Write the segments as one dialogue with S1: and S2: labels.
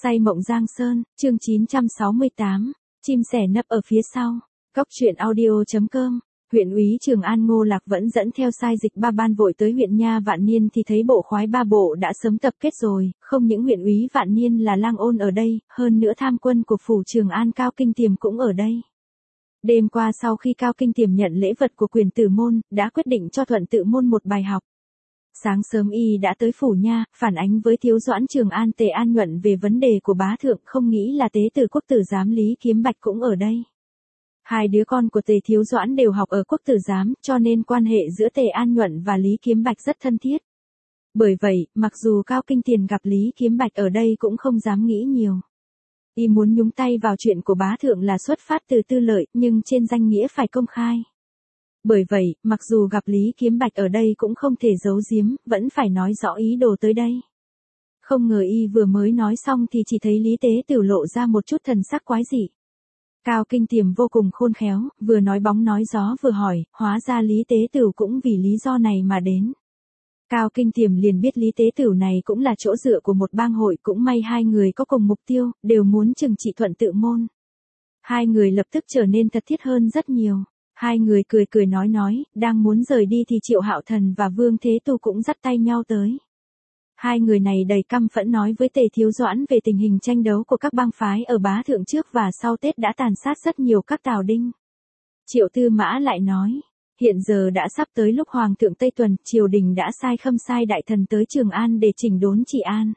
S1: Say mộng Giang Sơn, chương 968, chim sẻ nấp ở phía sau. Góc truyện audio.com. Huyện úy Trường An Ngô Lạc vẫn dẫn theo sai dịch ba ban vội tới huyện Nha Vạn Niên thì thấy bộ khoái ba bộ đã sớm tập kết rồi, không những huyện úy Vạn Niên là lang ôn ở đây, hơn nữa tham quân của phủ Trường An Cao Kinh Tiềm cũng ở đây. Đêm qua sau khi Cao Kinh Tiềm nhận lễ vật của quyền tử môn, đã quyết định cho Thuận Tự môn một bài học. Sáng sớm y đã tới phủ Nha, phản ánh với thiếu doãn Trường An Tề An Nhuận về vấn đề của bá thượng, không nghĩ là tế tử quốc tử giám Lý Kiếm Bạch cũng ở đây. Hai đứa con của Tề thiếu doãn đều học ở quốc tử giám, cho nên quan hệ giữa Tề An Nhuận và Lý Kiếm Bạch rất thân thiết. Bởi vậy, mặc dù Cao Kinh Tiền gặp Lý Kiếm Bạch ở đây cũng không dám nghĩ nhiều. Y muốn nhúng tay vào chuyện của bá thượng là xuất phát từ tư lợi, nhưng trên danh nghĩa phải công khai. Bởi vậy, mặc dù gặp Lý Kiếm Bạch ở đây cũng không thể giấu giếm, vẫn phải nói rõ ý đồ tới đây. Không ngờ y vừa mới nói xong thì chỉ thấy Lý Tế Tửu lộ ra một chút thần sắc quái dị. Cao Kinh Tiềm vô cùng khôn khéo, vừa nói bóng nói gió vừa hỏi, hóa ra Lý Tế Tửu cũng vì lý do này mà đến. Cao Kinh Tiềm liền biết Lý Tế Tửu này cũng là chỗ dựa của một bang hội, cũng may hai người có cùng mục tiêu, đều muốn trừng trị Thuận Tự môn. Hai người lập tức trở nên thật thiết hơn rất nhiều. Hai người cười cười nói, đang muốn rời đi thì Triệu Hạo Thần và Vương Thế Tu cũng dắt tay nhau tới. Hai người này đầy căm phẫn nói với Tề Thiếu Doãn về tình hình tranh đấu của các bang phái ở bá thượng trước và sau Tết đã tàn sát rất nhiều các tào đinh. Triệu Tư Mã lại nói, hiện giờ đã sắp tới lúc Hoàng thượng Tây Tuần, triều đình đã sai Khâm Sai đại thần tới Trường An để chỉnh đốn trị an.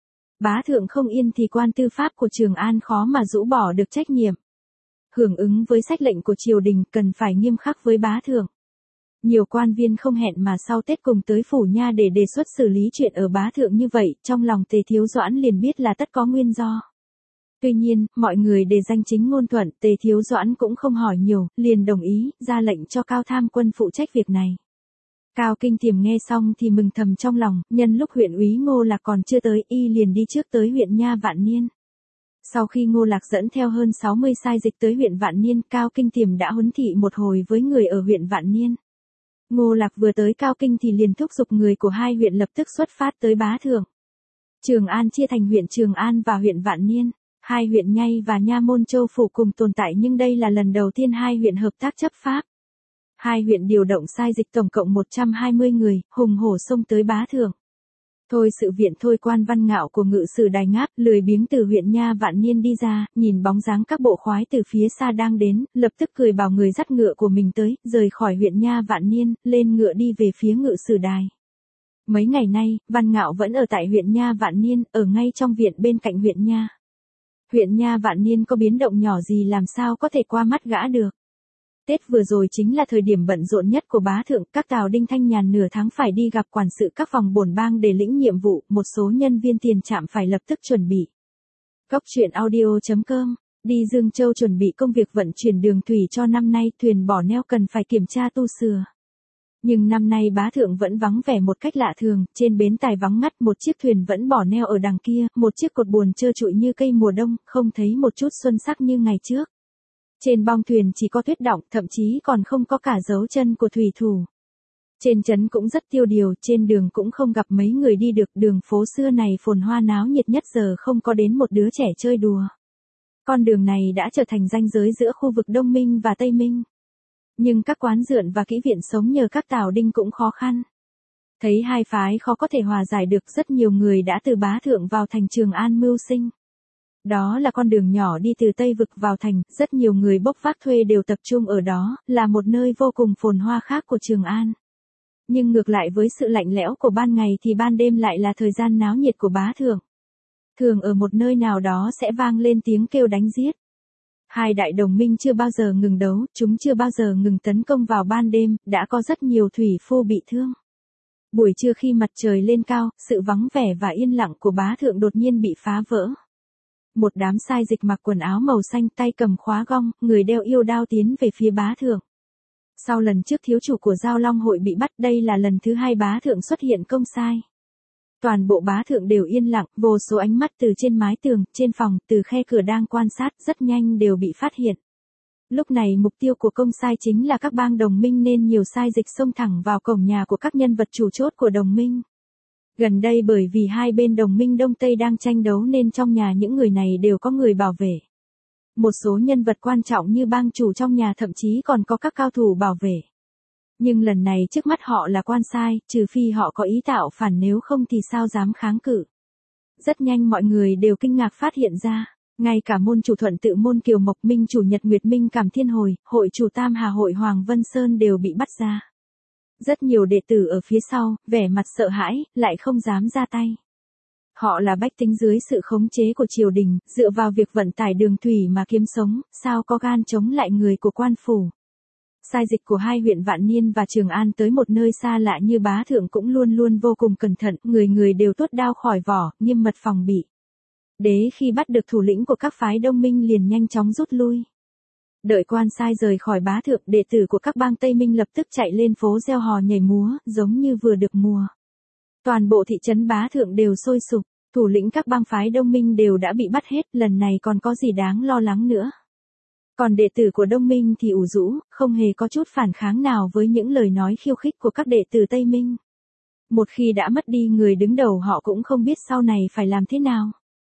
S1: Bá thượng không yên thì quan tư pháp của Trường An khó mà rũ bỏ được trách nhiệm. Hưởng ứng với sách lệnh của triều đình cần phải nghiêm khắc với bá thượng. Nhiều quan viên không hẹn mà sau Tết cùng tới phủ Nha để đề xuất xử lý chuyện ở bá thượng như vậy, trong lòng Tề Thiếu Doãn liền biết là tất có nguyên do. Tuy nhiên, mọi người đề danh chính ngôn thuận, Tề Thiếu Doãn cũng không hỏi nhiều, liền đồng ý, ra lệnh cho Cao Tham Quân phụ trách việc này. Cao Kinh Tiềm nghe xong thì mừng thầm trong lòng, nhân lúc huyện úy Ngô Lạc còn chưa tới, y liền đi trước tới huyện Nha Vạn Niên. Sau khi Ngô Lạc dẫn theo hơn 60 sai dịch tới huyện Vạn Niên, Cao Kinh Tiềm đã huấn thị một hồi với người ở huyện Vạn Niên. Ngô Lạc vừa tới Cao Kinh thì liền thúc giục người của hai huyện lập tức xuất phát tới bá thượng. Trường An chia thành huyện Trường An và huyện Vạn Niên. Hai huyện Nhai và Nha Môn Châu phủ cùng tồn tại nhưng đây là lần đầu tiên hai huyện hợp tác chấp pháp. Hai huyện điều động sai dịch tổng cộng 120 người, hùng hổ xông tới bá thượng. Thôi sự viện thôi quan Văn Ngạo của ngự sử Đài Ngáp lười biếng từ huyện Nha Vạn Niên đi ra, nhìn bóng dáng các bộ khoái từ phía xa đang đến, lập tức cười bảo người dắt ngựa của mình tới, rời khỏi huyện Nha Vạn Niên, lên ngựa đi về phía ngự sử Đài. Mấy ngày nay, Văn Ngạo vẫn ở tại huyện Nha Vạn Niên, ở ngay trong viện bên cạnh huyện Nha. Huyện Nha Vạn Niên có biến động nhỏ gì làm sao có thể qua mắt gã được. Tết vừa rồi chính là thời điểm bận rộn nhất của bá thượng, các tào đinh thanh nhàn nửa tháng phải đi gặp quản sự các phòng bổn bang để lĩnh nhiệm vụ, một số nhân viên tiền trạm phải lập tức chuẩn bị. Góc truyện audio.com, đi Dương Châu chuẩn bị công việc vận chuyển đường thủy cho năm nay, thuyền bỏ neo cần phải kiểm tra tu sửa. Nhưng năm nay bá thượng vẫn vắng vẻ một cách lạ thường, trên bến tài vắng ngắt, một chiếc thuyền vẫn bỏ neo ở đằng kia, một chiếc cột buồm trơ trụi như cây mùa đông, không thấy một chút xuân sắc như ngày trước. Trên bong thuyền chỉ có tuyết đọng, thậm chí còn không có cả dấu chân của thủy thủ. Trên trấn cũng rất tiêu điều, trên đường cũng không gặp mấy người đi được, đường phố xưa này phồn hoa náo nhiệt nhất giờ không có đến một đứa trẻ chơi đùa. Con đường này đã trở thành ranh giới giữa khu vực Đông Minh và Tây Minh. Nhưng các quán rượu và kỹ viện sống nhờ các tào đinh cũng khó khăn. Thấy hai phái khó có thể hòa giải được, rất nhiều người đã từ bá thượng vào thành Trường An mưu sinh. Đó là con đường nhỏ đi từ Tây Vực vào thành, rất nhiều người bốc vác thuê đều tập trung ở đó, là một nơi vô cùng phồn hoa khác của Trường An. Nhưng ngược lại với sự lạnh lẽo của ban ngày thì ban đêm lại là thời gian náo nhiệt của bá thượng. Thường ở một nơi nào đó sẽ vang lên tiếng kêu đánh giết. Hai đại đồng minh chưa bao giờ ngừng đấu, chúng chưa bao giờ ngừng tấn công vào ban đêm, đã có rất nhiều thủy phu bị thương. Buổi trưa khi mặt trời lên cao, sự vắng vẻ và yên lặng của bá thượng đột nhiên bị phá vỡ. Một đám sai dịch mặc quần áo màu xanh, tay cầm khóa gong, người đeo yêu đao tiến về phía bá thượng. Sau lần trước thiếu chủ của Giao Long hội bị bắt, đây là lần thứ hai bá thượng xuất hiện công sai. Toàn bộ bá thượng đều yên lặng, vô số ánh mắt từ trên mái tường, trên phòng, từ khe cửa đang quan sát, rất nhanh đều bị phát hiện. Lúc này mục tiêu của công sai chính là các bang đồng minh nên nhiều sai dịch xông thẳng vào cổng nhà của các nhân vật chủ chốt của đồng minh. Gần đây bởi vì hai bên đồng minh Đông Tây đang tranh đấu nên trong nhà những người này đều có người bảo vệ. Một số nhân vật quan trọng như bang chủ trong nhà thậm chí còn có các cao thủ bảo vệ. Nhưng lần này trước mắt họ là quan sai, trừ phi họ có ý tạo phản, nếu không thì sao dám kháng cự. Rất nhanh mọi người đều kinh ngạc phát hiện ra, ngay cả môn chủ Thuận Tự Môn Kiều Mộc Minh chủ Nhật Nguyệt Minh Cảm Thiên Hồi, hội chủ Tam Hà hội Hoàng Vân Sơn đều bị bắt ra. Rất nhiều đệ tử ở phía sau, vẻ mặt sợ hãi, lại không dám ra tay. Họ là bách tính dưới sự khống chế của triều đình, dựa vào việc vận tải đường thủy mà kiếm sống, sao có gan chống lại người của quan phủ. Sai dịch của hai huyện Vạn Niên và Trường An tới một nơi xa lạ như Bá Thượng cũng luôn luôn vô cùng cẩn thận, người người đều tuốt đao khỏi vỏ, nghiêm mật phòng bị. Đế khi bắt được thủ lĩnh của các phái Đông Minh liền nhanh chóng rút lui. Đợi quan sai rời khỏi Bá Thượng, đệ tử của các bang Tây Minh lập tức chạy lên phố reo hò nhảy múa, giống như vừa được mùa. Toàn bộ thị trấn Bá Thượng đều sôi sục, thủ lĩnh các bang phái Đông Minh đều đã bị bắt hết, lần này còn có gì đáng lo lắng nữa. Còn đệ tử của Đông Minh thì ủ rũ, không hề có chút phản kháng nào với những lời nói khiêu khích của các đệ tử Tây Minh. Một khi đã mất đi người đứng đầu họ cũng không biết sau này phải làm thế nào.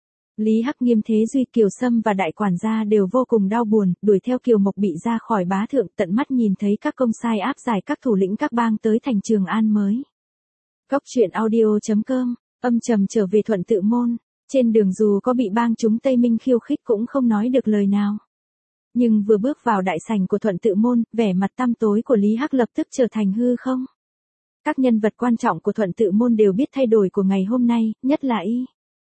S1: Lý Hắc, Nghiêm Thế Duy, Kiều Sâm và đại quản gia đều vô cùng đau buồn, đuổi theo Kiều Mộc bị ra khỏi Bá Thượng, tận mắt nhìn thấy các công sai áp giải các thủ lĩnh các bang tới thành Trường An mới. Góc truyện audio.com, âm trầm trở về Thuận Tự Môn, trên đường dù có bị bang chúng Tây Minh khiêu khích cũng không nói được lời nào. Nhưng vừa bước vào đại sảnh của Thuận Tự Môn, vẻ mặt tăm tối của Lý Hắc lập tức trở thành hư không. Các nhân vật quan trọng của Thuận Tự Môn đều biết thay đổi của ngày hôm nay, nhất là y.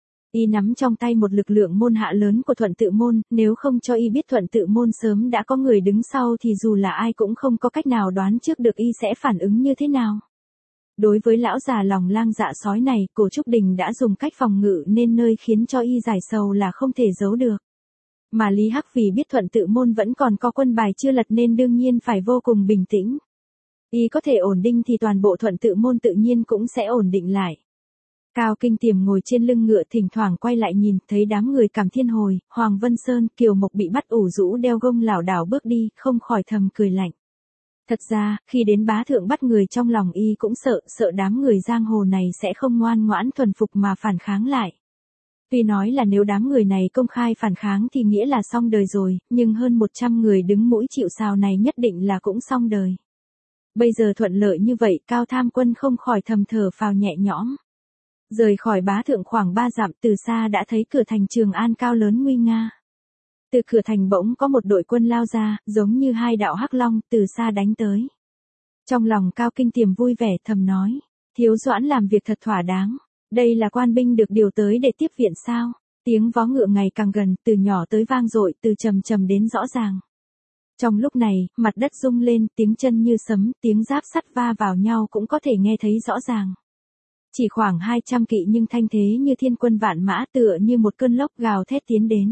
S1: Y nắm trong tay một lực lượng môn hạ lớn của Thuận Tự Môn, nếu không cho y biết Thuận Tự Môn sớm đã có người đứng sau thì dù là ai cũng không có cách nào đoán trước được y sẽ phản ứng như thế nào. Đối với lão già lòng lang dạ sói này, Cổ Trúc Đình đã dùng cách phòng ngự nên nơi khiến cho y giải sầu là không thể giấu được. Mà Lý Hắc vì biết Thuận Tự Môn vẫn còn có quân bài chưa lật nên đương nhiên phải vô cùng bình tĩnh. Y có thể ổn định thì toàn bộ Thuận Tự Môn tự nhiên cũng sẽ ổn định lại. Cao Kinh Tiềm ngồi trên lưng ngựa thỉnh thoảng quay lại nhìn, thấy đám người Cảm Thiên Hồi, Hoàng Vân Sơn, Kiều Mộc bị bắt ủ rũ đeo gông lảo đảo bước đi, không khỏi thầm cười lạnh. Thật ra, khi đến Bá Thượng bắt người trong lòng y cũng sợ đám người giang hồ này sẽ không ngoan ngoãn thuần phục mà phản kháng lại. Tuy nói là nếu đám người này công khai phản kháng thì nghĩa là xong đời rồi, nhưng hơn 100 người đứng mũi chịu sào này nhất định là cũng xong đời. Bây giờ thuận lợi như vậy, Cao Tham Quân không khỏi thầm thở phào nhẹ nhõm. Rời khỏi Bá Thượng khoảng 3 dặm, từ xa đã thấy cửa thành Trường An cao lớn nguy nga. Từ cửa thành bỗng có một đội quân lao ra, giống như hai đạo hắc long, từ xa đánh tới. Trong lòng Cao Kinh Tiềm vui vẻ thầm nói, Thiếu Doãn làm việc thật thỏa đáng. Đây là quan binh được điều tới để tiếp viện sao? Tiếng vó ngựa ngày càng gần, từ nhỏ tới vang dội, từ trầm trầm đến rõ ràng. Trong lúc này, mặt đất rung lên, tiếng chân như sấm, tiếng giáp sắt va vào nhau cũng có thể nghe thấy rõ ràng. Chỉ khoảng 200 kỵ nhưng thanh thế như thiên quân vạn mã, tựa như một cơn lốc gào thét tiến đến.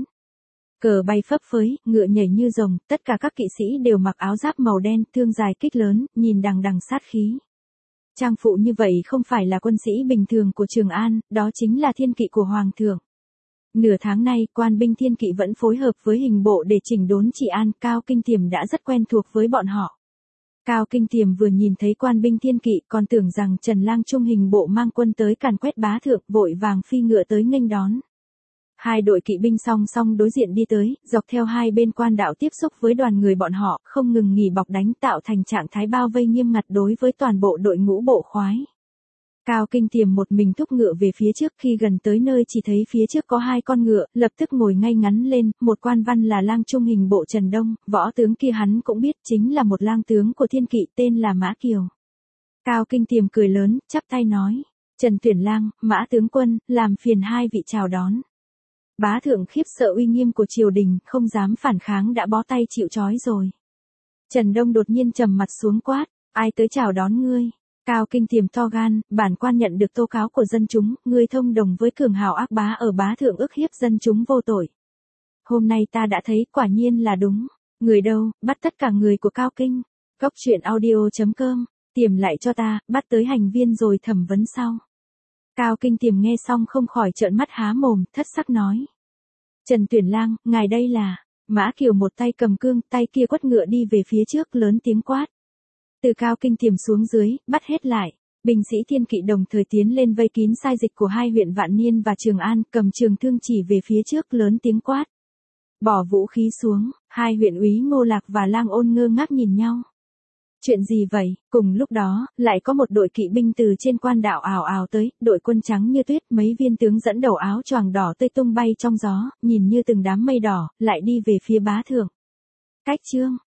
S1: Cờ bay phấp phới, ngựa nhảy như rồng, tất cả các kỵ sĩ đều mặc áo giáp màu đen, thương dài kích lớn, nhìn đằng đằng sát khí. Trang phụ như vậy không phải là quân sĩ bình thường của Trường An, đó chính là thiên kỵ của Hoàng thượng. Nửa tháng nay, quan binh thiên kỵ vẫn phối hợp với hình bộ để chỉnh đốn trị an, Cao Kinh Tiềm đã rất quen thuộc với bọn họ. Cao Kinh Tiềm vừa nhìn thấy quan binh thiên kỵ còn tưởng rằng Trần Lang Trung hình bộ mang quân tới càn quét Bá Thượng, vội vàng phi ngựa tới nghênh đón. Hai đội kỵ binh song song đối diện đi tới, dọc theo hai bên quan đạo tiếp xúc với đoàn người bọn họ, không ngừng nghỉ bọc đánh tạo thành trạng thái bao vây nghiêm ngặt đối với toàn bộ đội ngũ bộ khoái. Cao Kinh Tiềm một mình thúc ngựa về phía trước, khi gần tới nơi chỉ thấy phía trước có hai con ngựa, lập tức ngồi ngay ngắn lên, một quan văn là lang trung hình bộ Trần Đông, võ tướng kia hắn cũng biết chính là một lang tướng của thiên kỵ tên là Mã Kiều. Cao Kinh Tiềm cười lớn, chắp tay nói, Trần Tuyển Lang, Mã tướng quân, làm phiền hai vị chào đón. Bá Thượng khiếp sợ uy nghiêm của triều đình, không dám phản kháng đã bó tay chịu trói rồi. Trần Đông đột nhiên trầm mặt xuống quát, ai tới chào đón ngươi? Cao Kinh Tiềm to gan, bản quan nhận được tố cáo của dân chúng, ngươi thông đồng với cường hào ác bá ở Bá Thượng ức hiếp dân chúng vô tội. Hôm nay ta đã thấy quả nhiên là đúng. Người đâu, bắt tất cả người của Cao Kinh. Góc truyện audio.com, Tiềm lại cho ta, bắt tới hành viên rồi thẩm vấn sau. Cao Kinh Tiềm nghe xong không khỏi trợn mắt há mồm, thất sắc nói. Trần Tuyển Lang, ngài đây là... Mã Kiều một tay cầm cương, tay kia quất ngựa đi về phía trước lớn tiếng quát. Từ Cao Kinh Tiềm xuống dưới, bắt hết lại. Binh sĩ Thiên Kỵ đồng thời tiến lên vây kín sai dịch của hai huyện Vạn Niên và Trường An, cầm trường thương chỉ về phía trước lớn tiếng quát. Bỏ vũ khí xuống, hai huyện úy Ngô Lạc và Lang Ôn ngơ ngác nhìn nhau. Chuyện gì vậy? Cùng lúc đó, lại có một đội kỵ binh từ trên quan đạo ào ào tới, đội quân trắng như tuyết, mấy viên tướng dẫn đầu áo choàng đỏ tươi tung bay trong gió, nhìn như từng đám mây đỏ, lại đi về phía bá thượng. Cách chương